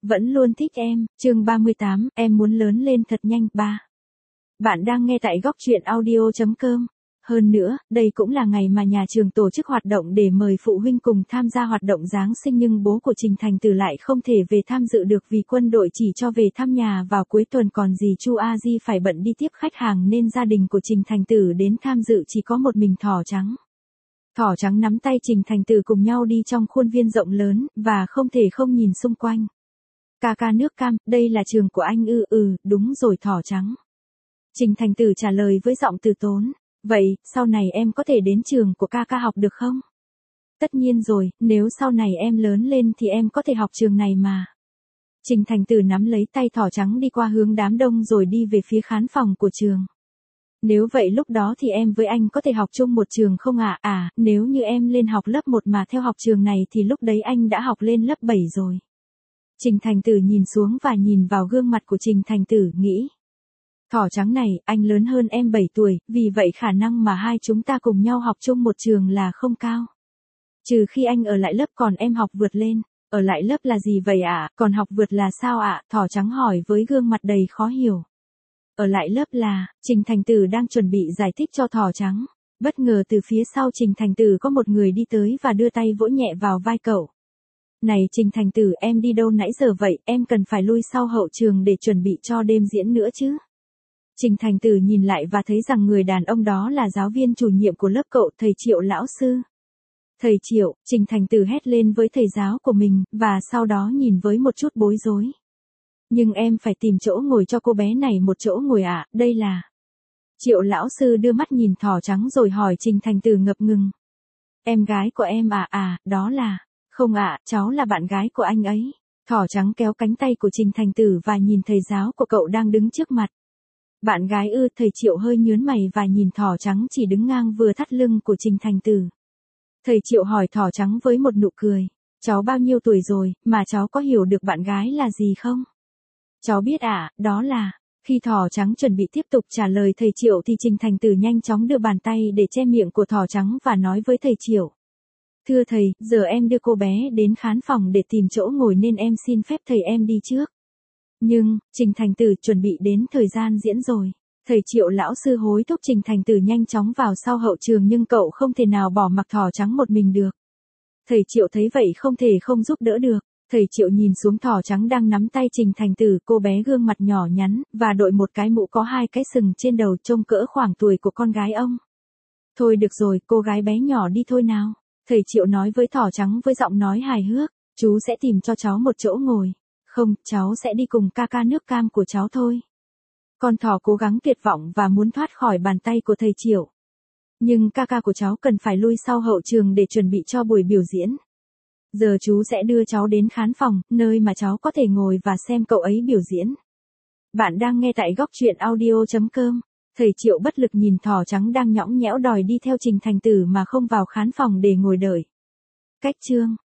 Vẫn luôn thích em, chương 38, em muốn lớn lên thật nhanh, 3. Bạn đang nghe tại góc truyện audio.com. Hơn nữa, đây cũng là ngày mà nhà trường tổ chức hoạt động để mời phụ huynh cùng tham gia hoạt động Giáng sinh, nhưng bố của Trình Thành Tử lại không thể về tham dự được vì quân đội chỉ cho về thăm nhà vào cuối tuần, còn dì Chu A Di phải bận đi tiếp khách hàng nên gia đình của Trình Thành Tử đến tham dự chỉ có một mình Thỏ Trắng. Thỏ Trắng nắm tay Trình Thành Tử cùng nhau đi trong khuôn viên rộng lớn, và không thể không nhìn xung quanh. Ca nước cam, đây là trường của anh ư? Đúng rồi Thỏ Trắng. Trình Thành Tử trả lời với giọng từ tốn. Vậy, sau này em có thể đến trường của ca học được không? Tất nhiên rồi, nếu sau này em lớn lên thì em có thể học trường này mà. Trình Thành Tử nắm lấy tay Thỏ Trắng đi qua hướng đám đông rồi đi về phía khán phòng của trường. Nếu vậy lúc đó thì em với anh có thể học chung một trường không ạ? Nếu như em lên học lớp 1 mà theo học trường này thì lúc đấy anh đã học lên lớp 7 rồi. Trình Thành Tử nhìn xuống và nhìn vào gương mặt của Trình Thành Tử, nghĩ. Thỏ Trắng này, anh lớn hơn em 7 tuổi, vì vậy khả năng mà hai chúng ta cùng nhau học chung một trường là không cao. Trừ khi anh ở lại lớp còn em học vượt lên. Ở lại lớp là gì vậy ạ? Còn học vượt là sao ạ? Thỏ Trắng hỏi với gương mặt đầy khó hiểu. Ở lại lớp là, Trình Thành Tử đang chuẩn bị giải thích cho Thỏ Trắng. Bất ngờ từ phía sau Trình Thành Tử có một người đi tới và đưa tay vỗ nhẹ vào vai cậu. Này Trình Thành Tử, em đi đâu nãy giờ vậy? Em cần phải lui sau hậu trường để chuẩn bị cho đêm diễn nữa chứ. Trình Thành Tử nhìn lại và thấy rằng người đàn ông đó là giáo viên chủ nhiệm của lớp cậu, thầy Triệu lão sư. Thầy Triệu, Trình Thành Tử hét lên với thầy giáo của mình, và sau đó nhìn với một chút bối rối. Nhưng em phải tìm chỗ ngồi cho cô bé này một chỗ ngồi ạ, đây là. Triệu lão sư đưa mắt nhìn Thỏ Trắng rồi hỏi Trình Thành Tử ngập ngừng. Em gái của em đó là. Không ạ, cháu là bạn gái của anh ấy. Thỏ Trắng kéo cánh tay của Trình Thành Tử và nhìn thầy giáo của cậu đang đứng trước mặt. Bạn gái ư? Thầy Triệu hơi nhướng mày và nhìn Thỏ Trắng chỉ đứng ngang vừa thắt lưng của Trình Thành Tử. Thầy Triệu hỏi Thỏ Trắng với một nụ cười. Cháu bao nhiêu tuổi rồi, mà cháu có hiểu được bạn gái là gì không? Cháu biết đó là. Khi Thỏ Trắng chuẩn bị tiếp tục trả lời thầy Triệu thì Trình Thành Tử nhanh chóng đưa bàn tay để che miệng của Thỏ Trắng và nói với thầy Triệu. Thưa thầy, giờ em đưa cô bé đến khán phòng để tìm chỗ ngồi nên em xin phép thầy em đi trước. Nhưng, Trình Thành Tử chuẩn bị đến thời gian diễn rồi. Thầy Triệu lão sư hối thúc Trình Thành Tử nhanh chóng vào sau hậu trường, nhưng cậu không thể nào bỏ mặc Thỏ Trắng một mình được. Thầy Triệu thấy vậy không thể không giúp đỡ được. Thầy Triệu nhìn xuống Thỏ Trắng đang nắm tay Trình Thành Tử, cô bé gương mặt nhỏ nhắn, và đội một cái mũ có 2 cái sừng trên đầu, trông cỡ khoảng tuổi của con gái ông. Thôi được rồi, cô gái bé nhỏ đi thôi nào. Thầy Triệu nói với Thỏ Trắng với giọng nói hài hước. Chú sẽ tìm cho cháu một chỗ ngồi. Không, cháu sẽ đi cùng ca nước cam của cháu thôi. Con thỏ cố gắng tuyệt vọng và muốn thoát khỏi bàn tay của thầy Triệu. Nhưng ca của cháu cần phải lui sau hậu trường để chuẩn bị cho buổi biểu diễn. Giờ chú sẽ đưa cháu đến khán phòng, nơi mà cháu có thể ngồi và xem cậu ấy biểu diễn. Bạn đang nghe tại góc truyện audio.com. Thầy Triệu bất lực nhìn Thỏ Trắng đang nhõng nhẽo đòi đi theo Trình Thành Tử mà không vào khán phòng để ngồi đợi. Cách chương